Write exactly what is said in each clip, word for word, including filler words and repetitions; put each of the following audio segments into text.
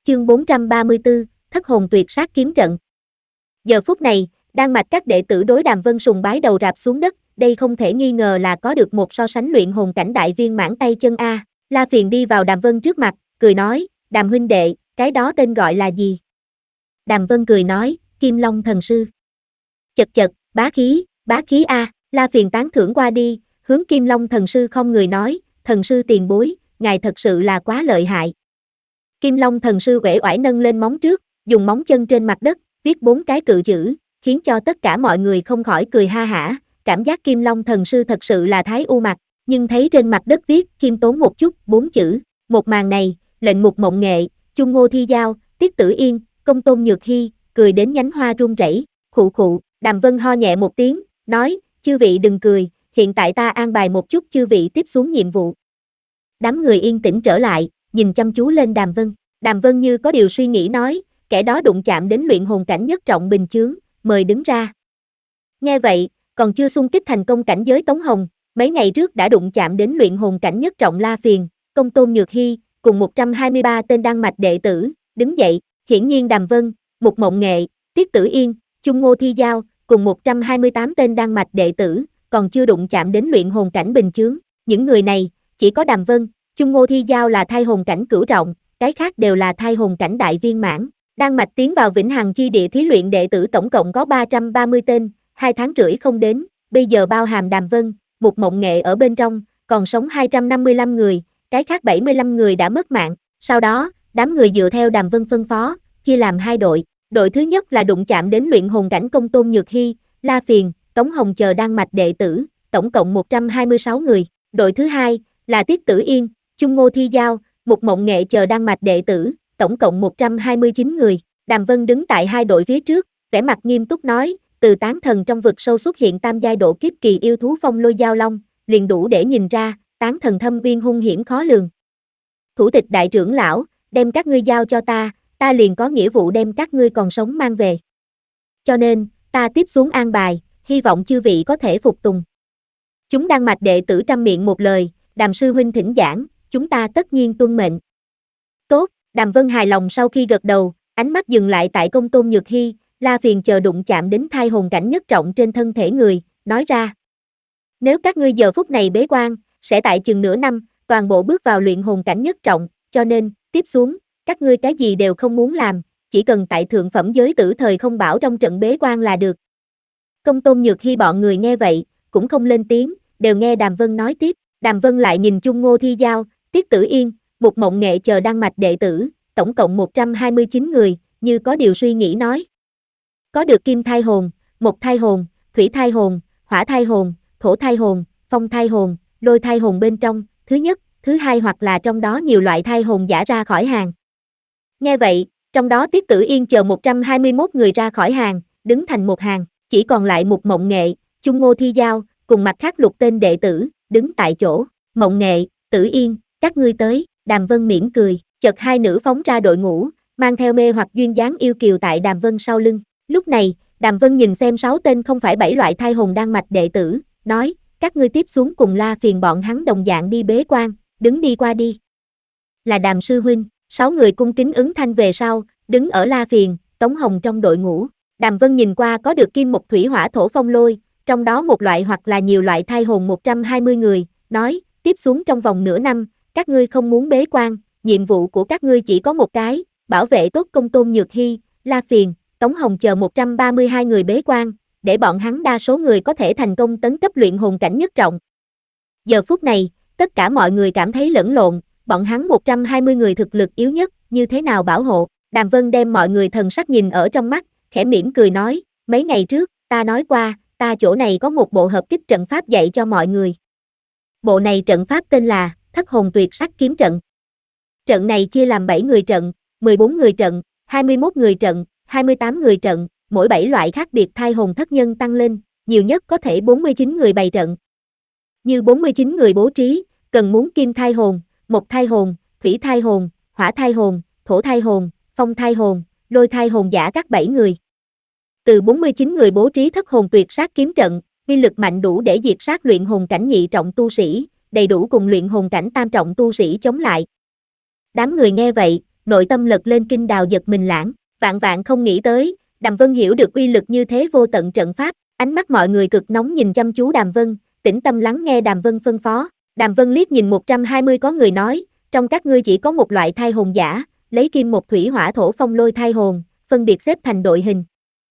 Chương bốn trăm ba mươi tư, Thất hồn tuyệt sát kiếm trận. Giờ phút này, Đan Mạch các đệ tử đối Đàm Vân sùng bái đầu rạp xuống đất, đây không thể nghi ngờ là có được một so sánh luyện hồn cảnh đại viên mãn tay chân a. La Phiền đi vào Đàm Vân trước mặt, cười nói, Đàm huynh đệ, cái đó tên gọi là gì? Đàm Vân cười nói, Kim Long thần sư. Chật chật, bá khí, bá khí a. La Phiền tán thưởng qua đi, hướng Kim Long thần sư không người nói, thần sư tiền bối, ngài thật sự là quá lợi hại. Kim Long thần sư uể oải nâng lên móng trước, dùng móng chân trên mặt đất, viết bốn cái cự chữ, khiến cho tất cả mọi người không khỏi cười ha hả, cảm giác Kim Long thần sư thật sự là thái u mặt, nhưng thấy trên mặt đất viết khiêm tốn một chút, bốn chữ, một màn này, lệnh mục mộng nghệ, Chung Ngô Thi Giao, Tiết Tử Yên, Công Tôn Nhược Hy, cười đến nhánh hoa run rẩy, khụ khụ, Đàm Vân ho nhẹ một tiếng, nói, chư vị đừng cười, hiện tại ta an bài một chút chư vị tiếp xuống nhiệm vụ. Đám người yên tĩnh trở lại, nhìn chăm chú lên Đàm Vân. Đàm Vân như có điều suy nghĩ nói, kẻ đó đụng chạm đến luyện hồn cảnh nhất trọng bình chướng, mời đứng ra. Nghe vậy, còn chưa xung kích thành công cảnh giới Tống Hồng, mấy ngày trước đã đụng chạm đến luyện hồn cảnh nhất trọng La Phiền, Công Tôn Nhược Hy, cùng một trăm hai mươi ba tên Đan Mạch đệ tử, đứng dậy, hiển nhiên Đàm Vân, Mục Mộng Nghệ, Tiết Tử Yên, Chung Ngô Thi Giao, cùng một trăm hai mươi tám tên Đan Mạch đệ tử, còn chưa đụng chạm đến luyện hồn cảnh bình chướng, những người này, chỉ có Đàm Vân, Chung Ngô Thi Giao là thai hồn cảnh cửu trọng, cái khác đều là thai hồn cảnh đại viên mãn. Đan Mạch tiến vào Vĩnh Hằng chi địa thí luyện đệ tử tổng cộng có ba trăm ba mươi tên, hai tháng rưỡi không đến, bây giờ bao hàm Đàm Vân, Mục Mộng Nghệ ở bên trong, còn sống hai trăm năm mươi lăm người, cái khác bảy mươi lăm người đã mất mạng. Sau đó, đám người dựa theo Đàm Vân phân phó, chia làm hai đội. Đội thứ nhất là đụng chạm đến luyện hồn cảnh Công Tôn Nhược Hy, La Phiền, Tống Hồng chờ Đan Mạch đệ tử, tổng cộng một trăm hai mươi sáu người. Đội thứ hai là Tiết Tử Yên, Chung Ngô Thi Giao, Mục Mộng Nghệ chờ Đan Mạch đệ tử, tổng cộng một trăm hai mươi chín người. Đàm Vân đứng tại hai đội phía trước, vẻ mặt nghiêm túc nói, từ tán thần trong vực sâu xuất hiện tam giai độ kiếp kỳ yêu thú Phong Lôi Giao Long, liền đủ để nhìn ra, tán thần thâm uyên hung hiểm khó lường. Thủ tịch đại trưởng lão, đem các ngươi giao cho ta, ta liền có nghĩa vụ đem các ngươi còn sống mang về. Cho nên, ta tiếp xuống an bài, hy vọng chư vị có thể phục tùng. Chúng Đan Mạch đệ tử trăm miệng một lời, Đàm sư huynh thỉnh giảng, chúng ta tất nhiên tuân mệnh. Tốt, Đàm Vân hài lòng sau khi gật đầu, ánh mắt dừng lại tại Công Tôn Nhược Hy, La Phiền chờ đụng chạm đến thai hồn cảnh nhất trọng trên thân thể người, nói ra. Nếu các ngươi giờ phút này bế quan, sẽ tại chừng nửa năm, toàn bộ bước vào luyện hồn cảnh nhất trọng, cho nên, tiếp xuống, các ngươi cái gì đều không muốn làm, chỉ cần tại thượng phẩm giới tử thời không bảo trong trận bế quan là được. Công Tôn Nhược Hy bọn người nghe vậy, cũng không lên tiếng, đều nghe Đàm Vân nói tiếp. Đàm Vân lại nhìn Chung Ngô Thi Giao, Tiết Tử Yên, Mục Mộng Nghệ chờ Đan Mạch đệ tử, tổng cộng một trăm hai mươi chín người, như có điều suy nghĩ nói. Có được kim thai hồn, mộc thai hồn, thủy thai hồn, hỏa thai hồn, thổ thai hồn, phong thai hồn, lôi thai hồn bên trong, thứ nhất, thứ hai hoặc là trong đó nhiều loại thai hồn giả ra khỏi hàng. Nghe vậy, trong đó Tiết Tử Yên chờ một trăm hai mươi mốt người ra khỏi hàng, đứng thành một hàng, chỉ còn lại Mục Mộng Nghệ, Chung Ngô Thi Giao, cùng mặt khác lục tên đệ tử, đứng tại chỗ. Mộng Nghệ, Tử Yên, các ngươi tới. Đàm Vân mỉm cười, chợt hai nữ phóng ra đội ngũ, mang theo mê hoặc duyên dáng yêu kiều tại Đàm Vân sau lưng. Lúc này, Đàm Vân nhìn xem sáu tên không phải bảy loại thai hồn Đan Mạch đệ tử, nói, các ngươi tiếp xuống cùng La Phiền bọn hắn đồng dạng đi bế quan, đứng đi qua đi. Là Đàm sư huynh, sáu người cung kính ứng thanh về sau, đứng ở La Phiền, Tống Hồng trong đội ngũ. Đàm Vân nhìn qua có được kim mộc thủy hỏa thổ phong lôi, trong đó một loại hoặc là nhiều loại thai hồn một trăm hai mươi người, nói, tiếp xuống trong vòng nửa năm, các ngươi không muốn bế quan, nhiệm vụ của các ngươi chỉ có một cái, bảo vệ tốt Công Tôn Nhược Hy, La Phiền, Tống Hồng chờ một trăm ba mươi hai người bế quan, để bọn hắn đa số người có thể thành công tấn cấp luyện hồn cảnh nhất trọng. Giờ phút này, tất cả mọi người cảm thấy lẫn lộn, bọn hắn một trăm hai mươi người thực lực yếu nhất, như thế nào bảo hộ? Đàm Vân đem mọi người thần sắc nhìn ở trong mắt, khẽ mỉm cười nói, mấy ngày trước, ta nói qua, ta chỗ này có một bộ hợp kích trận pháp dạy cho mọi người. Bộ này trận pháp tên là Thất hồn tuyệt sát kiếm trận. Trận này chia làm bảy người trận, mười bốn người trận, hai mươi mốt người trận, hai mươi tám người trận, mỗi bảy loại khác biệt thai hồn thất nhân tăng lên, nhiều nhất có thể bốn mươi chín người bày trận. Như bốn mươi chín người bố trí, cần muốn kim thai hồn, mộc thai hồn, thủy thai hồn, hỏa thai hồn, thổ thai hồn, phong thai hồn, lôi thai hồn giả các bảy người. Từ bốn mươi chín người bố trí thất hồn tuyệt sát kiếm trận, uy lực mạnh đủ để diệt sát luyện hồn cảnh nhị trọng tu sĩ, đầy đủ cùng luyện hồn cảnh tam trọng tu sĩ chống lại. Đám người nghe vậy, nội tâm lật lên kinh đào giật mình lãng, vạn vạn không nghĩ tới, Đàm Vân hiểu được uy lực như thế vô tận trận pháp, ánh mắt mọi người cực nóng nhìn chăm chú Đàm Vân, tĩnh tâm lắng nghe Đàm Vân phân phó. Đàm Vân liếc nhìn một trăm hai mươi có người nói, trong các ngươi chỉ có một loại thai hồn giả, lấy kim một thủy hỏa thổ phong lôi thai hồn, phân biệt xếp thành đội hình.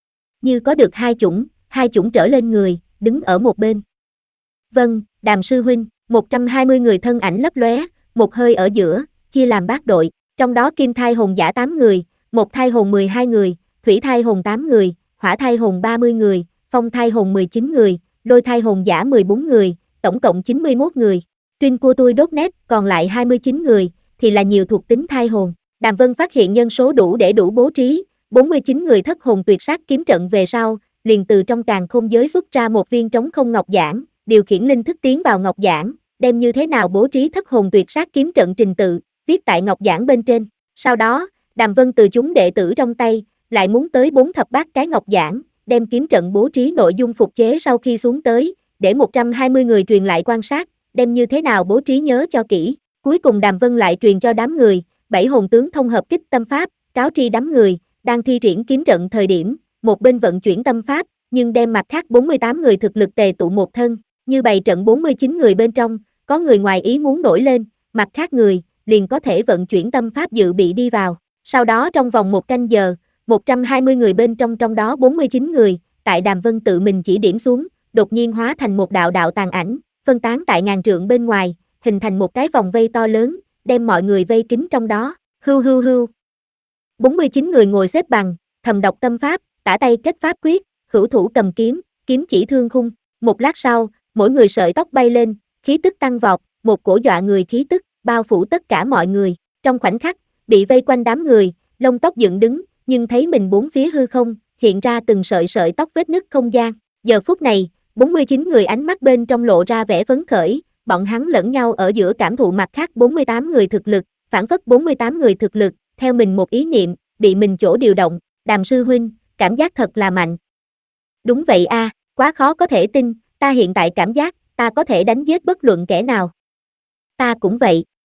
Như có được hai chủng, hai chủng trở lên người, đứng ở một bên. Vâng, Đàm sư huynh, một trăm hai mươi người thân ảnh lấp lóe, một hơi ở giữa, chia làm bát đội, trong đó kim thai hồn giả tám người, một thai hồn mười hai người, thủy thai hồn tám người, hỏa thai hồn ba mươi người, phong thai hồn mười chín người, lôi thai hồn giả mười bốn người, tổng cộng chín mươi mốt người. Truyên của tôi đốt nét, còn lại hai mươi chín người, thì là nhiều thuộc tính thai hồn. Đàm Vân phát hiện nhân số đủ để đủ bố trí, bốn mươi chín người thất hồn tuyệt sát kiếm trận về sau, liền từ trong càn khôn giới xuất ra một viên trống không ngọc giản, điều khiển linh thức tiến vào ngọc giản, đem như thế nào bố trí thất hồn tuyệt sát kiếm trận trình tự, viết tại ngọc giản bên trên. Sau đó, Đàm Vân từ chúng đệ tử trong tay, lại muốn tới bốn thập bát cái ngọc giản, đem kiếm trận bố trí nội dung phục chế sau khi xuống tới, để một trăm hai mươi người truyền lại quan sát, đem như thế nào bố trí nhớ cho kỹ. Cuối cùng Đàm Vân lại truyền cho đám người, bảy hồn tướng thông hợp kích tâm pháp, cáo tri đám người, đang thi triển kiếm trận thời điểm, một bên vận chuyển tâm pháp, nhưng đem mặt khác bốn mươi tám người thực lực tề tụ một thân, như bày trận bốn mươi chín người bên trong, có người ngoài ý muốn nổi lên, mặt khác người, liền có thể vận chuyển tâm pháp dự bị đi vào. Sau đó trong vòng một canh giờ, một trăm hai mươi người bên trong trong đó bốn mươi chín người, tại Đàm Vân tự mình chỉ điểm xuống, đột nhiên hóa thành một đạo đạo tàn ảnh, phân tán tại ngàn trượng bên ngoài, hình thành một cái vòng vây to lớn, đem mọi người vây kín trong đó, hưu hưu hưu. bốn mươi chín người ngồi xếp bằng, thầm đọc tâm pháp, tả tay kết pháp quyết, hữu thủ cầm kiếm, kiếm chỉ thương khung. Một lát sau, mỗi người sợi tóc bay lên, khí tức tăng vọt, một cổ dọa người khí tức, bao phủ tất cả mọi người. Trong khoảnh khắc, bị vây quanh đám người, lông tóc dựng đứng, nhưng thấy mình bốn phía hư không, hiện ra từng sợi sợi tóc vết nứt không gian. Giờ phút này, bốn mươi chín người ánh mắt bên trong lộ ra vẻ phấn khởi, bọn hắn lẫn nhau ở giữa cảm thụ mặt khác bốn mươi tám người thực lực, phản phất bốn mươi tám người thực lực, theo mình một ý niệm, bị mình chỗ điều động. Đàm sư huynh, cảm giác thật là mạnh. Đúng vậy a, à, quá khó có thể tin, ta hiện tại cảm giác, ta có thể đánh giết bất luận kẻ nào. Ta cũng vậy.